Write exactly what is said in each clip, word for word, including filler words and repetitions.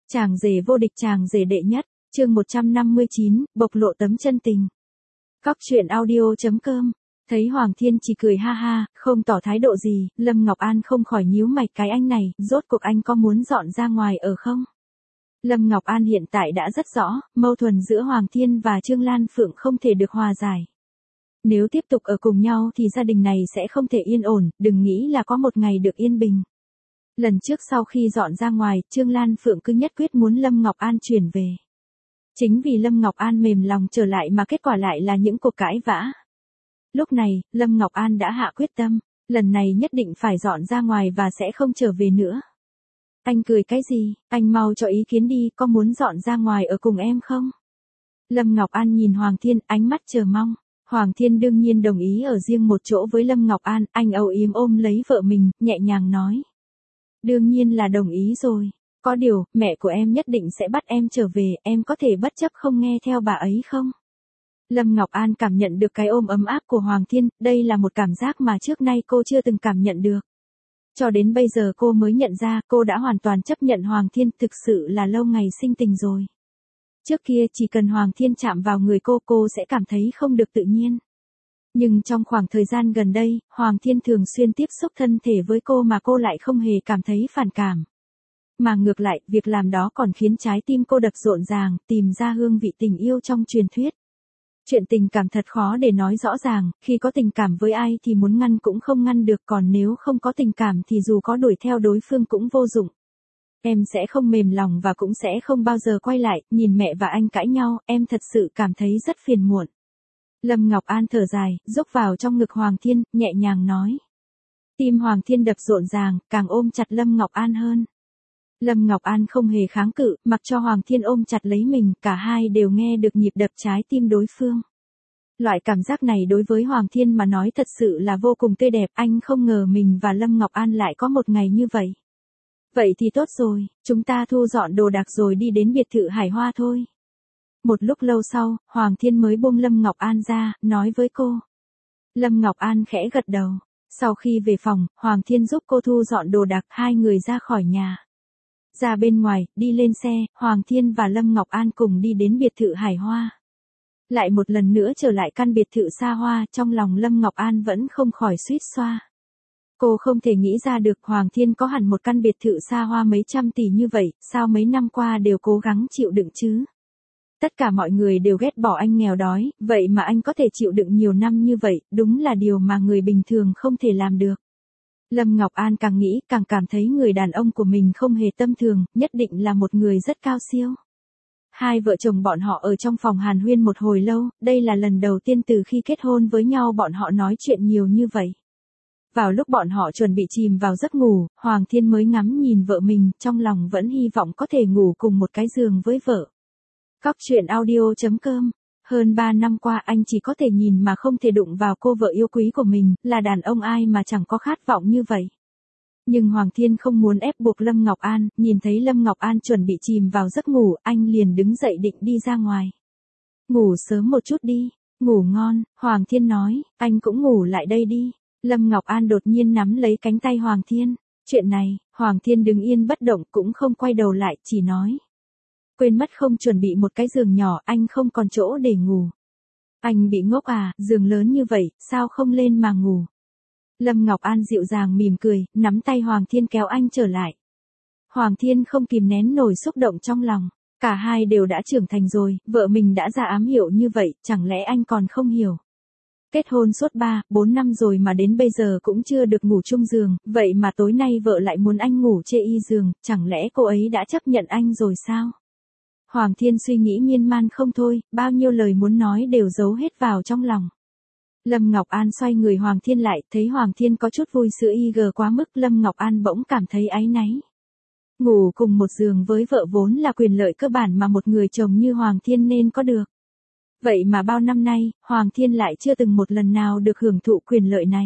Chàng rể vô địch, chàng rể đệ nhất, chương một trăm năm mươi chín, bộc lộ tấm chân tình. Cóc truyện audio.com. Thấy Hoàng Thiên chỉ cười ha ha, không tỏ thái độ gì, Lâm Ngọc An không khỏi nhíu mày, cái anh này, rốt cuộc anh có muốn dọn ra ngoài ở không? Lâm Ngọc An hiện tại đã rất rõ, mâu thuẫn giữa Hoàng Thiên và Trương Lan Phượng không thể được hòa giải. Nếu tiếp tục ở cùng nhau thì gia đình này sẽ không thể yên ổn, đừng nghĩ là có một ngày được yên bình. Lần trước sau khi dọn ra ngoài, Trương Lan Phượng cứ nhất quyết muốn Lâm Ngọc An chuyển về. Chính vì Lâm Ngọc An mềm lòng trở lại mà kết quả lại là những cuộc cãi vã. Lúc này, Lâm Ngọc An đã hạ quyết tâm, lần này nhất định phải dọn ra ngoài và sẽ không trở về nữa. Anh cười cái gì, anh mau cho ý kiến đi, có muốn dọn ra ngoài ở cùng em không? Lâm Ngọc An nhìn Hoàng Thiên, ánh mắt chờ mong. Hoàng Thiên đương nhiên đồng ý ở riêng một chỗ với Lâm Ngọc An, anh âu yếm ôm lấy vợ mình, nhẹ nhàng nói. Đương nhiên là đồng ý rồi. Có điều, mẹ của em nhất định sẽ bắt em trở về, em có thể bất chấp không nghe theo bà ấy không? Lâm Ngọc An cảm nhận được cái ôm ấm áp của Hoàng Thiên, đây là một cảm giác mà trước nay cô chưa từng cảm nhận được. Cho đến bây giờ cô mới nhận ra cô đã hoàn toàn chấp nhận Hoàng Thiên, thực sự là lâu ngày sinh tình rồi. Trước kia chỉ cần Hoàng Thiên chạm vào người cô, cô sẽ cảm thấy không được tự nhiên. Nhưng trong khoảng thời gian gần đây, Hoàng Thiên thường xuyên tiếp xúc thân thể với cô mà cô lại không hề cảm thấy phản cảm. Mà ngược lại, việc làm đó còn khiến trái tim cô đập rộn ràng, tìm ra hương vị tình yêu trong truyền thuyết. Chuyện tình cảm thật khó để nói rõ ràng, khi có tình cảm với ai thì muốn ngăn cũng không ngăn được, còn nếu không có tình cảm thì dù có đuổi theo đối phương cũng vô dụng. Em sẽ không mềm lòng và cũng sẽ không bao giờ quay lại, nhìn mẹ và anh cãi nhau, em thật sự cảm thấy rất phiền muộn. Lâm Ngọc An thở dài, dốc vào trong ngực Hoàng Thiên, nhẹ nhàng nói. Tim Hoàng Thiên đập rộn ràng, càng ôm chặt Lâm Ngọc An hơn. Lâm Ngọc An không hề kháng cự, mặc cho Hoàng Thiên ôm chặt lấy mình, cả hai đều nghe được nhịp đập trái tim đối phương. Loại cảm giác này đối với Hoàng Thiên mà nói thật sự là vô cùng tươi đẹp, anh không ngờ mình và Lâm Ngọc An lại có một ngày như vậy. Vậy thì tốt rồi, chúng ta thu dọn đồ đạc rồi đi đến biệt thự Hải Hoa thôi. Một lúc lâu sau, Hoàng Thiên mới buông Lâm Ngọc An ra, nói với cô. Lâm Ngọc An khẽ gật đầu. Sau khi về phòng, Hoàng Thiên giúp cô thu dọn đồ đạc, hai người ra khỏi nhà. Ra bên ngoài, đi lên xe, Hoàng Thiên và Lâm Ngọc An cùng đi đến biệt thự Hải Hoa. Lại một lần nữa trở lại căn biệt thự xa hoa, trong lòng Lâm Ngọc An vẫn không khỏi suýt xoa. Cô không thể nghĩ ra được Hoàng Thiên có hẳn một căn biệt thự xa hoa mấy trăm tỷ như vậy, sao mấy năm qua đều cố gắng chịu đựng chứ? Tất cả mọi người đều ghét bỏ anh nghèo đói, vậy mà anh có thể chịu đựng nhiều năm như vậy, đúng là điều mà người bình thường không thể làm được. Lâm Ngọc An càng nghĩ càng cảm thấy người đàn ông của mình không hề tầm thường, nhất định là một người rất cao siêu. Hai vợ chồng bọn họ ở trong phòng hàn huyên một hồi lâu, đây là lần đầu tiên từ khi kết hôn với nhau bọn họ nói chuyện nhiều như vậy. Vào lúc bọn họ chuẩn bị chìm vào giấc ngủ, Hoàng Thiên mới ngắm nhìn vợ mình, trong lòng vẫn hy vọng có thể ngủ cùng một cái giường với vợ. Cóc truyện audio.com. Hơn ba năm qua anh chỉ có thể nhìn mà không thể đụng vào cô vợ yêu quý của mình, là đàn ông ai mà chẳng có khát vọng như vậy. Nhưng Hoàng Thiên không muốn ép buộc Lâm Ngọc An, nhìn thấy Lâm Ngọc An chuẩn bị chìm vào giấc ngủ, anh liền đứng dậy định đi ra ngoài. Ngủ sớm một chút đi, ngủ ngon, Hoàng Thiên nói, anh cũng ngủ lại đây đi. Lâm Ngọc An đột nhiên nắm lấy cánh tay Hoàng Thiên. Chuyện này, Hoàng Thiên đứng yên bất động cũng không quay đầu lại, chỉ nói. Quên mất không chuẩn bị một cái giường nhỏ, anh không còn chỗ để ngủ. Anh bị ngốc à, giường lớn như vậy, sao không lên mà ngủ? Lâm Ngọc An dịu dàng mỉm cười, nắm tay Hoàng Thiên kéo anh trở lại. Hoàng Thiên không kìm nén nổi xúc động trong lòng. Cả hai đều đã trưởng thành rồi, vợ mình đã ra ám hiệu như vậy, chẳng lẽ anh còn không hiểu? Kết hôn suốt ba, bốn năm rồi mà đến bây giờ cũng chưa được ngủ chung giường, vậy mà tối nay vợ lại muốn anh ngủ chê y giường, chẳng lẽ cô ấy đã chấp nhận anh rồi sao? Hoàng Thiên suy nghĩ miên man không thôi, bao nhiêu lời muốn nói đều giấu hết vào trong lòng. Lâm Ngọc An xoay người Hoàng Thiên lại, thấy Hoàng Thiên có chút vui sữa y gờ quá mức, Lâm Ngọc An bỗng cảm thấy áy náy. Ngủ cùng một giường với vợ vốn là quyền lợi cơ bản mà một người chồng như Hoàng Thiên nên có được. Vậy mà bao năm nay, Hoàng Thiên lại chưa từng một lần nào được hưởng thụ quyền lợi này.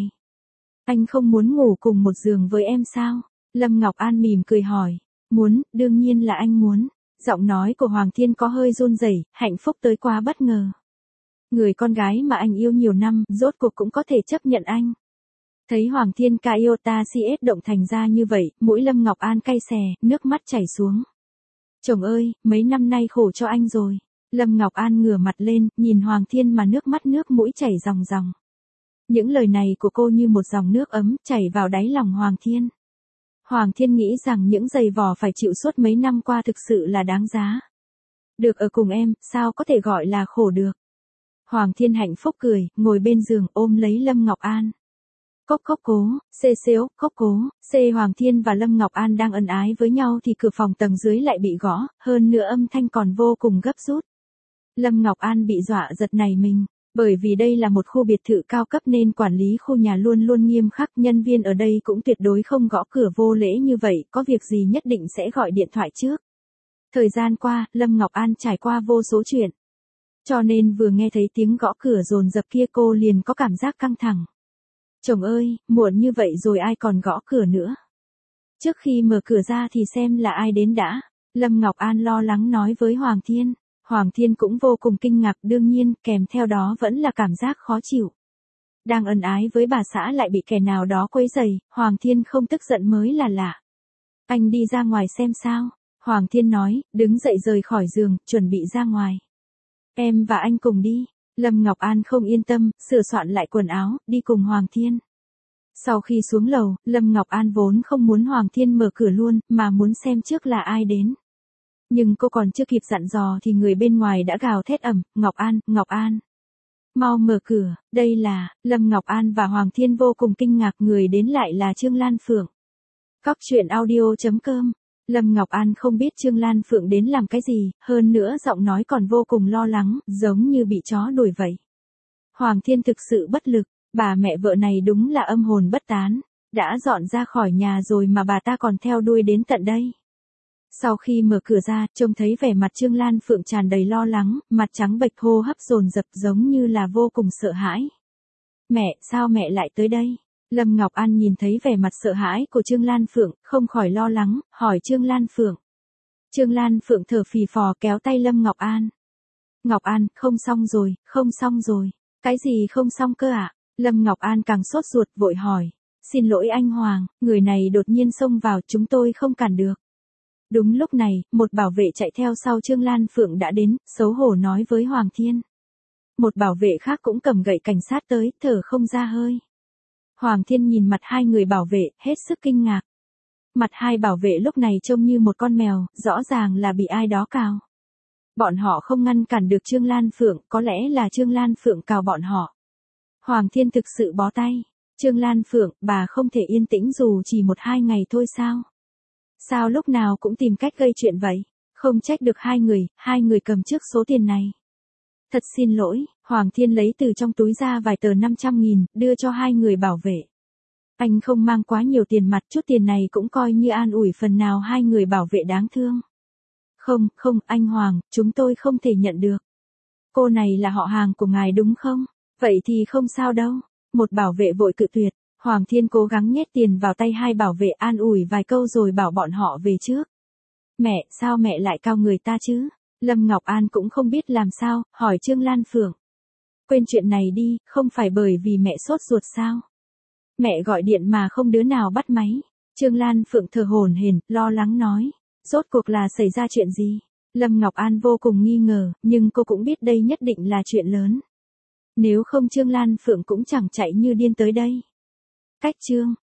Anh không muốn ngủ cùng một giường với em sao? Lâm Ngọc An mỉm cười hỏi. Muốn, đương nhiên là anh muốn. Giọng nói của Hoàng Thiên có hơi run rẩy, hạnh phúc tới quá bất ngờ. Người con gái mà anh yêu nhiều năm, rốt cuộc cũng có thể chấp nhận anh. Thấy Hoàng Thiên ca yêu ta si ết động thành ra như vậy, mũi Lâm Ngọc An cay xè, nước mắt chảy xuống. Chồng ơi, mấy năm nay khổ cho anh rồi. Lâm Ngọc An ngửa mặt lên, nhìn Hoàng Thiên mà nước mắt nước mũi chảy ròng ròng. Những lời này của cô như một dòng nước ấm chảy vào đáy lòng Hoàng Thiên. Hoàng Thiên nghĩ rằng những giày vò phải chịu suốt mấy năm qua thực sự là đáng giá. Được ở cùng em, sao có thể gọi là khổ được. Hoàng Thiên hạnh phúc cười, ngồi bên giường ôm lấy Lâm Ngọc An. Cốc cốc cố, xê xếu, cốc cố, xê Hoàng Thiên và Lâm Ngọc An đang ân ái với nhau thì cửa phòng tầng dưới lại bị gõ, hơn nữa âm thanh còn vô cùng gấp rút. Lâm Ngọc An bị dọa giật nảy mình, bởi vì đây là một khu biệt thự cao cấp nên quản lý khu nhà luôn luôn nghiêm khắc, nhân viên ở đây cũng tuyệt đối không gõ cửa vô lễ như vậy, có việc gì nhất định sẽ gọi điện thoại trước. Thời gian qua, Lâm Ngọc An trải qua vô số chuyện. Cho nên vừa nghe thấy tiếng gõ cửa dồn dập kia cô liền có cảm giác căng thẳng. Chồng ơi, muộn như vậy rồi ai còn gõ cửa nữa. Trước khi mở cửa ra thì xem là ai đến đã. Lâm Ngọc An lo lắng nói với Hoàng Thiên. Hoàng Thiên cũng vô cùng kinh ngạc, đương nhiên, kèm theo đó vẫn là cảm giác khó chịu. Đang ân ái với bà xã lại bị kẻ nào đó quấy rầy, Hoàng Thiên không tức giận mới là lạ. Anh đi ra ngoài xem sao. Hoàng Thiên nói, đứng dậy rời khỏi giường, chuẩn bị ra ngoài. Em và anh cùng đi. Lâm Ngọc An không yên tâm, sửa soạn lại quần áo, đi cùng Hoàng Thiên. Sau khi xuống lầu, Lâm Ngọc An vốn không muốn Hoàng Thiên mở cửa luôn, mà muốn xem trước là ai đến. Nhưng cô còn chưa kịp dặn dò thì người bên ngoài đã gào thét ầm, Ngọc An, Ngọc An. Mau mở cửa, đây là, Lâm Ngọc An và Hoàng Thiên vô cùng kinh ngạc, người đến lại là Trương Lan Phượng. Cóc truyện audio chấm com. Lâm Ngọc An không biết Trương Lan Phượng đến làm cái gì, hơn nữa giọng nói còn vô cùng lo lắng, giống như bị chó đuổi vậy. Hoàng Thiên thực sự bất lực, bà mẹ vợ này đúng là âm hồn bất tán, đã dọn ra khỏi nhà rồi mà bà ta còn theo đuôi đến tận đây. Sau khi mở cửa ra, trông thấy vẻ mặt Trương Lan Phượng tràn đầy lo lắng, mặt trắng bệch, hô hấp dồn dập giống như là vô cùng sợ hãi. Mẹ, sao mẹ lại tới đây? Lâm Ngọc An nhìn thấy vẻ mặt sợ hãi của Trương Lan Phượng, không khỏi lo lắng, hỏi Trương Lan Phượng. Trương Lan Phượng thở phì phò kéo tay Lâm Ngọc An. Ngọc An, không xong rồi, không xong rồi. Cái gì không xong cơ ạ? À? Lâm Ngọc An càng sốt ruột vội hỏi. Xin lỗi anh Hoàng, người này đột nhiên xông vào, chúng tôi không cản được. Đúng lúc này, một bảo vệ chạy theo sau Trương Lan Phượng đã đến, xấu hổ nói với Hoàng Thiên. Một bảo vệ khác cũng cầm gậy cảnh sát tới, thở không ra hơi. Hoàng Thiên nhìn mặt hai người bảo vệ, hết sức kinh ngạc. Mặt hai bảo vệ lúc này trông như một con mèo, rõ ràng là bị ai đó cào. Bọn họ không ngăn cản được Trương Lan Phượng, có lẽ là Trương Lan Phượng cào bọn họ. Hoàng Thiên thực sự bó tay. Trương Lan Phượng, bà không thể yên tĩnh dù chỉ một hai ngày thôi sao? Sao lúc nào cũng tìm cách gây chuyện vậy? Không trách được hai người, hai người cầm trước số tiền này. Thật xin lỗi, Hoàng Thiên lấy từ trong túi ra vài tờ năm trăm nghìn, đưa cho hai người bảo vệ. Anh không mang quá nhiều tiền mặt, chút tiền này cũng coi như an ủi phần nào hai người bảo vệ đáng thương. Không, không, anh Hoàng, chúng tôi không thể nhận được. Cô này là họ hàng của ngài đúng không? Vậy thì không sao đâu. Một bảo vệ vội cự tuyệt. Hoàng Thiên cố gắng nhét tiền vào tay hai bảo vệ, an ủi vài câu rồi bảo bọn họ về trước. Mẹ, sao mẹ lại cao người ta chứ? Lâm Ngọc An cũng không biết làm sao, hỏi Trương Lan Phượng. Quên chuyện này đi, không phải bởi vì mẹ sốt ruột sao? Mẹ gọi điện mà không đứa nào bắt máy. Trương Lan Phượng thở hổn hển, lo lắng nói. Rốt cuộc là xảy ra chuyện gì? Lâm Ngọc An vô cùng nghi ngờ, nhưng cô cũng biết đây nhất định là chuyện lớn. Nếu không Trương Lan Phượng cũng chẳng chạy như điên tới đây. Cách chương